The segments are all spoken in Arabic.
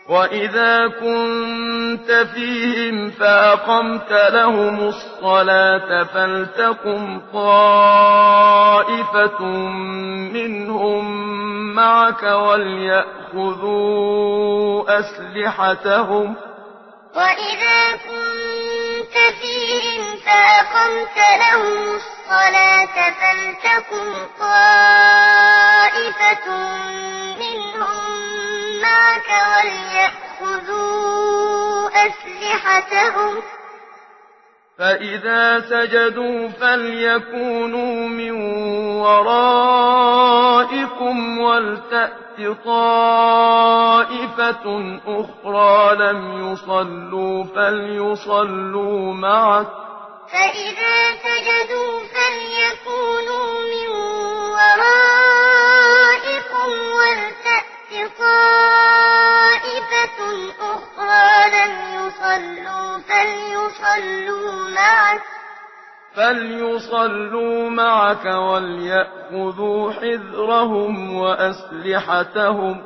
وإذا كنت فيهم فأقمت لهم الصلاة فلتقم طائفة منهم معك وليأخذوا أسلحتهم وإذا كنت فيهم فأقمت لهم الصلاة فلتقم طائفة منهم معك وليأخذوا أسلحتهم فإذا سجدوا فليكونوا من ورائكم ولتأت طائفة أخرى لم يصلوا فليصلوا معك فإذا سجدوا فليكونوا من ورائكم ولتأت طائفة أخرى لم يصلوا فليصلوا معك وليأخذوا حذرهم وأسلحتهم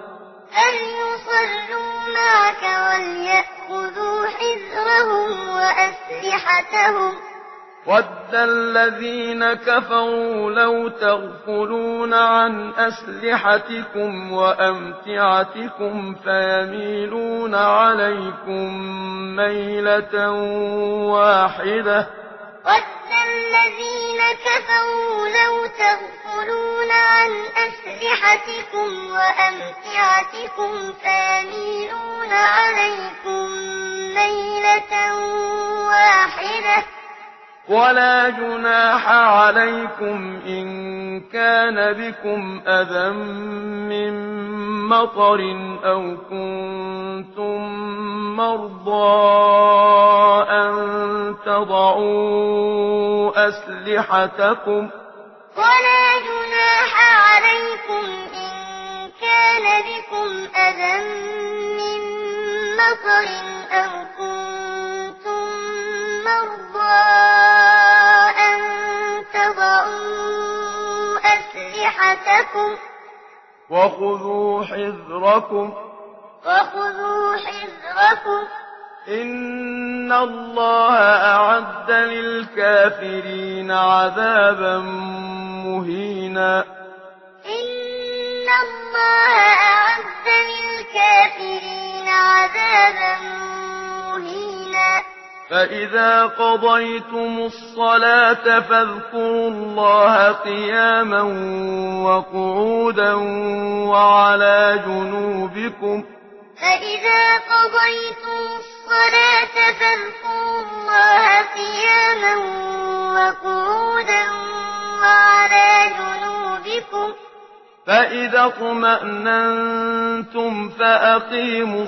وَدَّ الَّذِينَ كَفَرُوا لَوْ تَغْفُلُونَ عَنْ أَسْلِحَتِكُمْ وَأَمْتِعَتِكُمْ فَيَمِيلُونَ عَلَيْكُم مَّيْلَةً واحدة وَدَّ الَّذِينَ كَفَرُوا لَوْ تَغْفُلُونَ عَنْ أَسْلِحَتِكُمْ وَأَمْتِعَتِكُمْ فَيَمِيلُونَ عَلَيْكُم مَّيْلَةً واحدة ولا جناح عليكم إن كان بكم أذى من مطر أو كنتم مرضى أن تضعوا أسلحتكم ولا جناح عليكم إن كان بكم أذى من مطر أو كنتم مرضى أن تضعوا أسلحتكم وخذوا حذركم إن الله أعد للكافرين عذابا مهينا إن الله أعد للكافرين عذابا مهينا فإذا قضيتم الصلاة فاذكروا الله قياما وقعودا وعلى جنوبكم فإذا قضيتم الصلاة فاذكروا الله قياما وقعودا وعلى جنوبكم فإذا اطمأننتم فأقيموا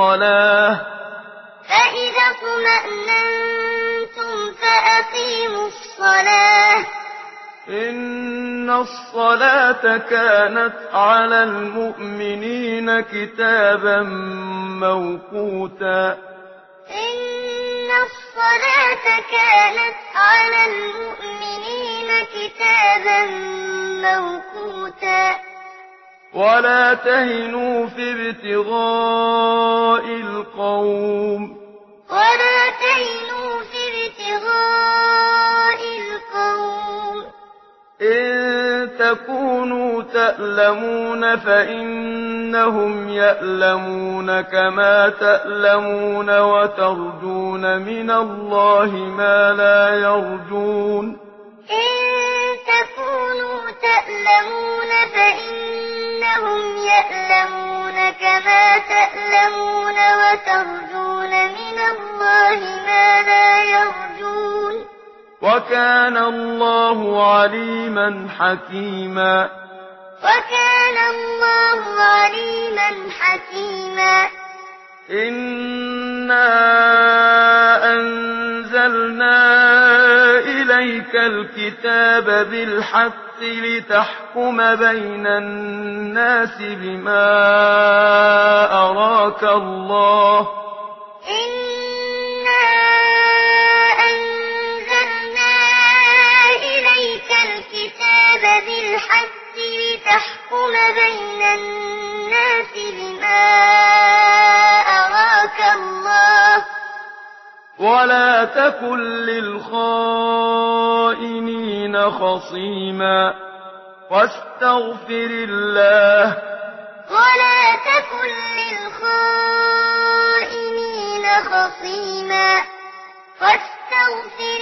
الصلاة إن الصلاة كانت على المؤمنين كتابا موقوتا ولا تهنوا في ابتغاء القوم إن تكونوا تألمون فإنهم يألمون كما تألمون وترجون من الله ما لا يرجون إن تكونوا تألمون فإنهم يألمون كما تألمون وترجون من الله ما لا يرجون وكان الله عليما حكيما إنا أنزلنا إليك الكتاب بالحق لتحكم بين الناس بما أراك الله إنا أنزلنا إليك الكتاب بالحق لتحكم بين الناس بما ولا تكن للخائنين خصيما واستغفر الله ولا تكن للخائنين خصيما واستغفر